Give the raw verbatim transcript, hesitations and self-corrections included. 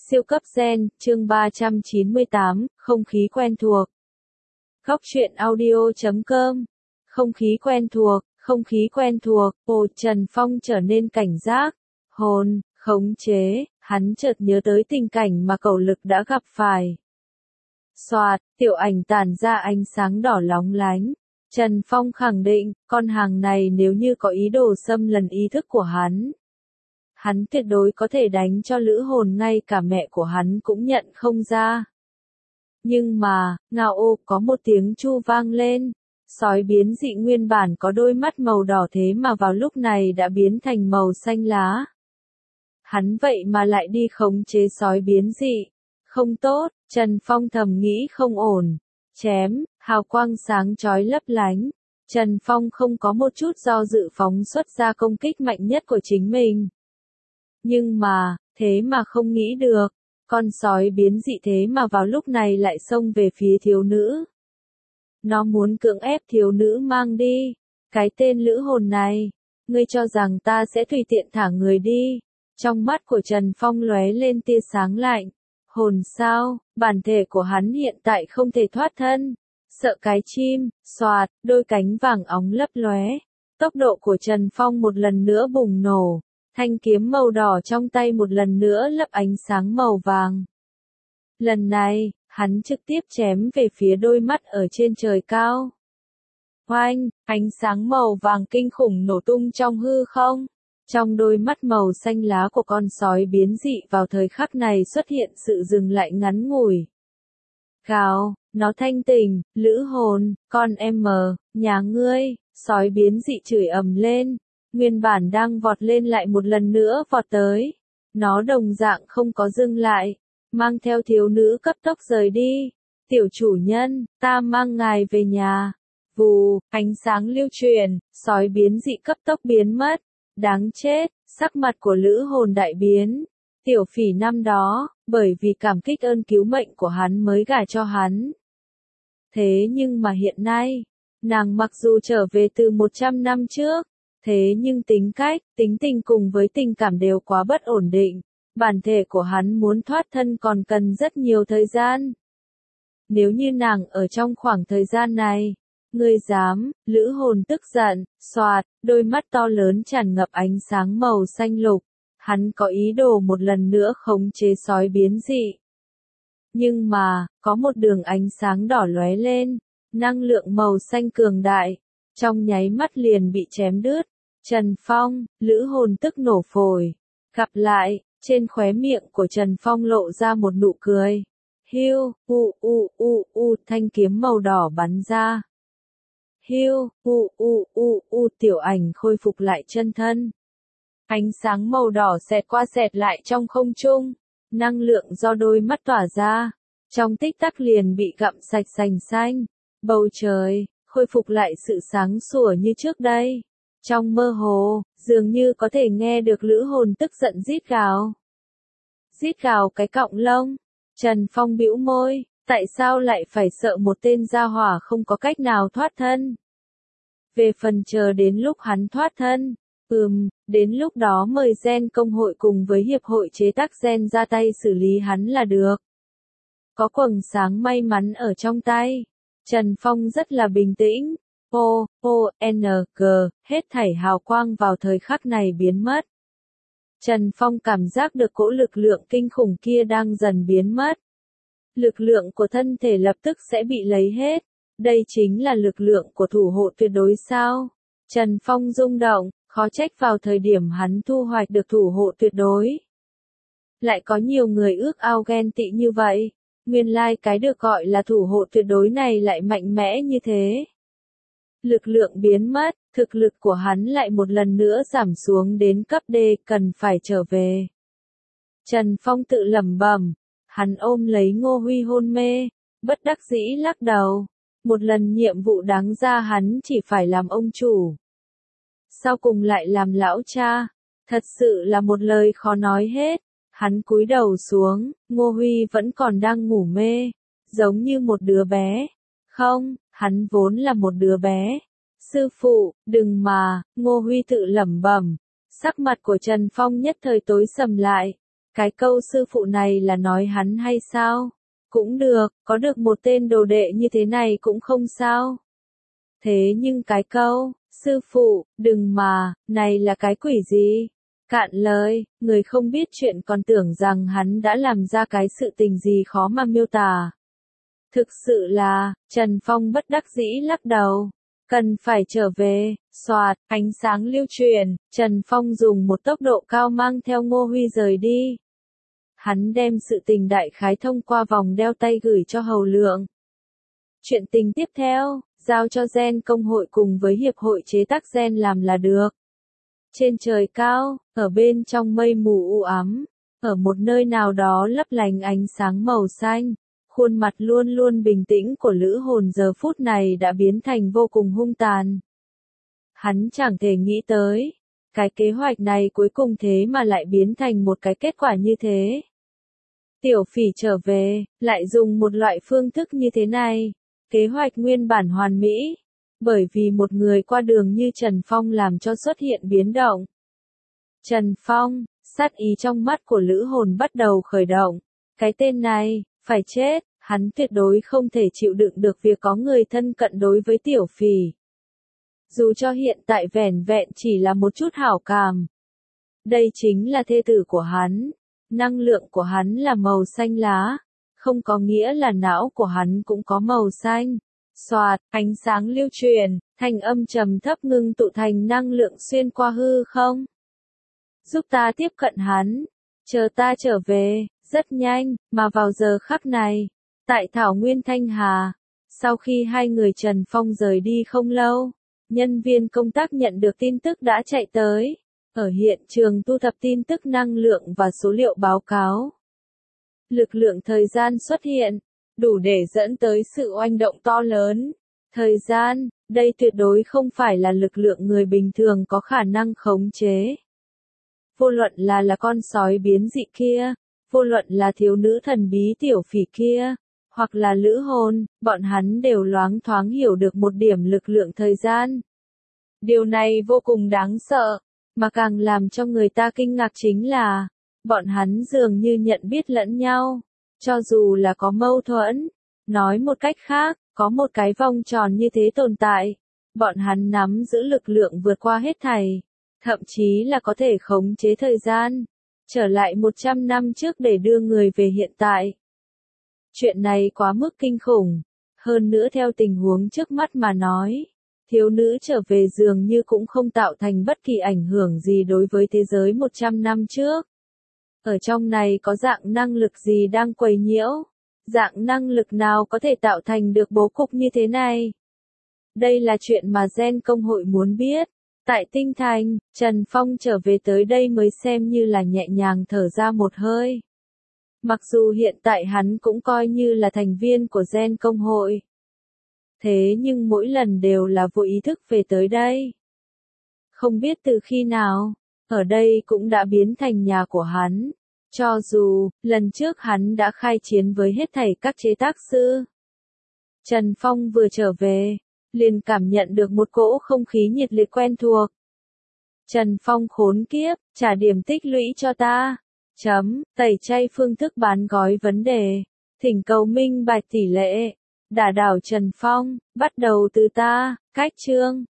Siêu cấp gen, chương ba trăm chín mươi tám, không khí quen thuộc. Góc truyện audio chấm com. Không khí quen thuộc, không khí quen thuộc, ồ, Trần Phong trở nên cảnh giác. Hồn, khống chế, hắn chợt nhớ tới tình cảnh mà Cẩu Lực đã gặp phải. Xoạt, tiểu ảnh tản ra ánh sáng đỏ lóng lánh. Trần Phong khẳng định, con hàng này nếu như có ý đồ xâm lấn ý thức của hắn, hắn tuyệt đối có thể đánh cho lữ hồn ngay cả mẹ của hắn cũng nhận không ra. Nhưng mà, ngao ô, có một tiếng chu vang lên. Sói biến dị nguyên bản có đôi mắt màu đỏ thế mà vào lúc này đã biến thành màu xanh lá. Hắn vậy mà lại đi khống chế sói biến dị. Không tốt, Trần Phong thầm nghĩ không ổn. Chém, hào quang sáng chói lấp lánh. Trần Phong không có một chút do dự phóng xuất ra công kích mạnh nhất của chính mình. Nhưng mà, thế mà không nghĩ được, con sói biến dị thế mà vào lúc này lại xông về phía thiếu nữ. Nó muốn cưỡng ép thiếu nữ mang đi. Cái tên lữ hồn này, ngươi cho rằng ta sẽ tùy tiện thả người đi. Trong mắt của Trần Phong lóe lên tia sáng lạnh. Hồn sao, bản thể của hắn hiện tại không thể thoát thân. Sợ cái chim, xoạt, đôi cánh vàng óng lấp lóe. Tốc độ của Trần Phong một lần nữa bùng nổ. Thanh kiếm màu đỏ trong tay một lần nữa lấp ánh sáng màu vàng. Lần này, hắn trực tiếp chém về phía đôi mắt ở trên trời cao. Oanh, ánh sáng màu vàng kinh khủng nổ tung trong hư không. Trong đôi mắt màu xanh lá của con sói biến dị vào thời khắc này xuất hiện sự dừng lại ngắn ngủi. Gào, nó thanh tỉnh, lữ hồn, con em mờ, nhà ngươi, sói biến dị chửi ầm lên. Nguyên bản đang vọt lên lại một lần nữa vọt tới. Nó đồng dạng không có dừng lại. Mang theo thiếu nữ cấp tốc rời đi. Tiểu chủ nhân, ta mang ngài về nhà. Vù, ánh sáng lưu truyền, sói biến dị cấp tốc biến mất. Đáng chết, sắc mặt của lữ hồn đại biến. Tiểu phỉ năm đó, bởi vì cảm kích ơn cứu mệnh của hắn mới gả cho hắn. Thế nhưng mà hiện nay, nàng mặc dù trở về từ một trăm năm trước, thế nhưng tính cách, tính tình cùng với tình cảm đều quá bất ổn định. Bản thể của hắn muốn thoát thân còn cần rất nhiều thời gian. Nếu như nàng ở trong khoảng thời gian này, ngươi dám, lữ hồn tức giận, xoạt, đôi mắt to lớn tràn ngập ánh sáng màu xanh lục. Hắn có ý đồ một lần nữa khống chế sói biến dị. Nhưng mà, có một đường ánh sáng đỏ lóe lên, năng lượng màu xanh cường đại, trong nháy mắt liền bị chém đứt. Trần Phong, lữ hồn tức nổ phổi. Gặp lại, trên khóe miệng của Trần Phong lộ ra một nụ cười. Hiu, u u u u, thanh kiếm màu đỏ bắn ra. Hiu, u u u u, tiểu ảnh khôi phục lại chân thân. Ánh sáng màu đỏ xẹt qua xẹt lại trong không trung. Năng lượng do đôi mắt tỏa ra. Trong tích tắc liền bị gặm sạch sành xanh. Bầu trời, khôi phục lại sự sáng sủa như trước đây. Trong mơ hồ, dường như có thể nghe được lữ hồn tức giận rít gào. Rít gào cái cọng lông. Trần Phong bĩu môi, tại sao lại phải sợ một tên gia hỏa không có cách nào thoát thân? Về phần chờ đến lúc hắn thoát thân, ừm, đến lúc đó mời gen công hội cùng với hiệp hội chế tác gen ra tay xử lý hắn là được. Có quầng sáng may mắn ở trong tay. Trần Phong rất là bình tĩnh. O, O, N, G, hết thảy hào quang vào thời khắc này biến mất. Trần Phong cảm giác được cỗ lực lượng kinh khủng kia đang dần biến mất. Lực lượng của thân thể lập tức sẽ bị lấy hết. Đây chính là lực lượng của thủ hộ tuyệt đối sao? Trần Phong rung động, khó trách vào thời điểm hắn thu hoạch được thủ hộ tuyệt đối. Lại có nhiều người ước ao ghen tị như vậy. Nguyên lai cái được gọi là thủ hộ tuyệt đối này lại mạnh mẽ như thế. Lực lượng biến mất, thực lực của hắn lại một lần nữa giảm xuống đến cấp D, cần phải trở về. Trần Phong tự lẩm bẩm, hắn ôm lấy Ngô Huy hôn mê, bất đắc dĩ lắc đầu. Một lần nhiệm vụ đáng ra hắn chỉ phải làm ông chủ. Sau cùng lại làm lão cha, thật sự là một lời khó nói hết. Hắn cúi đầu xuống, Ngô Huy vẫn còn đang ngủ mê, giống như một đứa bé. Không, hắn vốn là một đứa bé. Sư phụ, đừng mà, Ngô Huy tự lẩm bẩm. Sắc mặt của Trần Phong nhất thời tối sầm lại. Cái câu sư phụ này là nói hắn hay sao? Cũng được, có được một tên đồ đệ như thế này cũng không sao. Thế nhưng cái câu, sư phụ, đừng mà, này là cái quỷ gì? Cạn lời, người không biết chuyện còn tưởng rằng hắn đã làm ra cái sự tình gì khó mà miêu tả. Thực sự là, Trần Phong bất đắc dĩ lắc đầu. Cần phải trở về, xoạt, ánh sáng lưu truyền, Trần Phong dùng một tốc độ cao mang theo Ngô Huy rời đi. Hắn đem sự tình đại khái thông qua vòng đeo tay gửi cho Hầu Lượng. Chuyện tình tiếp theo, giao cho gen công hội cùng với hiệp hội chế tác gen làm là được. Trên trời cao, ở bên trong mây mù u ám, ở một nơi nào đó lấp lánh ánh sáng màu xanh, khuôn mặt luôn luôn bình tĩnh của Lữ Hồn giờ phút này đã biến thành vô cùng hung tàn. Hắn chẳng thể nghĩ tới, cái kế hoạch này cuối cùng thế mà lại biến thành một cái kết quả như thế. Tiểu Phỉ trở về, lại dùng một loại phương thức như thế này, kế hoạch nguyên bản hoàn mỹ, bởi vì một người qua đường như Trần Phong làm cho xuất hiện biến động. Trần Phong, sát ý trong mắt của Lữ Hồn bắt đầu khởi động, cái tên này, phải chết, hắn tuyệt đối không thể chịu đựng được việc có người thân cận đối với Tiểu Phỉ. Dù cho hiện tại vẻn vẹn chỉ là một chút hảo cảm. Đây chính là thê tử của hắn. Năng lượng của hắn là màu xanh lá. Không có nghĩa là não của hắn cũng có màu xanh. Xoạt, ánh sáng lưu truyền, thanh âm trầm thấp ngưng tụ thành năng lượng xuyên qua hư không. Giúp ta tiếp cận hắn. Chờ ta trở về, rất nhanh, mà vào giờ khắc này. Tại Thảo Nguyên Thanh Hà. Sau khi hai người Trần Phong rời đi không lâu. Nhân viên công tác nhận được tin tức đã chạy tới, ở hiện trường thu thập tin tức năng lượng và số liệu báo cáo. Lực lượng thời gian xuất hiện, đủ để dẫn tới sự oanh động to lớn. Thời gian, đây tuyệt đối không phải là lực lượng người bình thường có khả năng khống chế. Vô luận là là con sói biến dị kia, vô luận là thiếu nữ thần bí Tiểu Phỉ kia, hoặc là Lữ Hồn, bọn hắn đều loáng thoáng hiểu được một điểm lực lượng thời gian. Điều này vô cùng đáng sợ, mà càng làm cho người ta kinh ngạc chính là, bọn hắn dường như nhận biết lẫn nhau, cho dù là có mâu thuẫn. Nói một cách khác, có một cái vòng tròn như thế tồn tại, bọn hắn nắm giữ lực lượng vượt qua hết thảy, thậm chí là có thể khống chế thời gian, trở lại một trăm năm trước để đưa người về hiện tại. Chuyện này quá mức kinh khủng, hơn nữa theo tình huống trước mắt mà nói, thiếu nữ trở về dường như cũng không tạo thành bất kỳ ảnh hưởng gì đối với thế giới một trăm năm trước. Ở trong này có dạng năng lực gì đang quấy nhiễu? Dạng năng lực nào có thể tạo thành được bố cục như thế này? Đây là chuyện mà gen công hội muốn biết. Tại Tinh Thành, Trần Phong trở về tới đây mới xem như là nhẹ nhàng thở ra một hơi. Mặc dù hiện tại hắn cũng coi như là thành viên của gen công hội. Thế nhưng mỗi lần đều là vô ý thức về tới đây. Không biết từ khi nào, ở đây cũng đã biến thành nhà của hắn. Cho dù, lần trước hắn đã khai chiến với hết thảy các chế tác sư. Trần Phong vừa trở về, liền cảm nhận được một cỗ không khí nhiệt liệt quen thuộc. Trần Phong khốn kiếp, trả điểm tích lũy cho ta. Chấm, tẩy chay phương thức bán gói vấn đề. Thỉnh cầu minh bạch tỷ lệ. Đả đảo Trần Phong, bắt đầu từ ta, cách chương.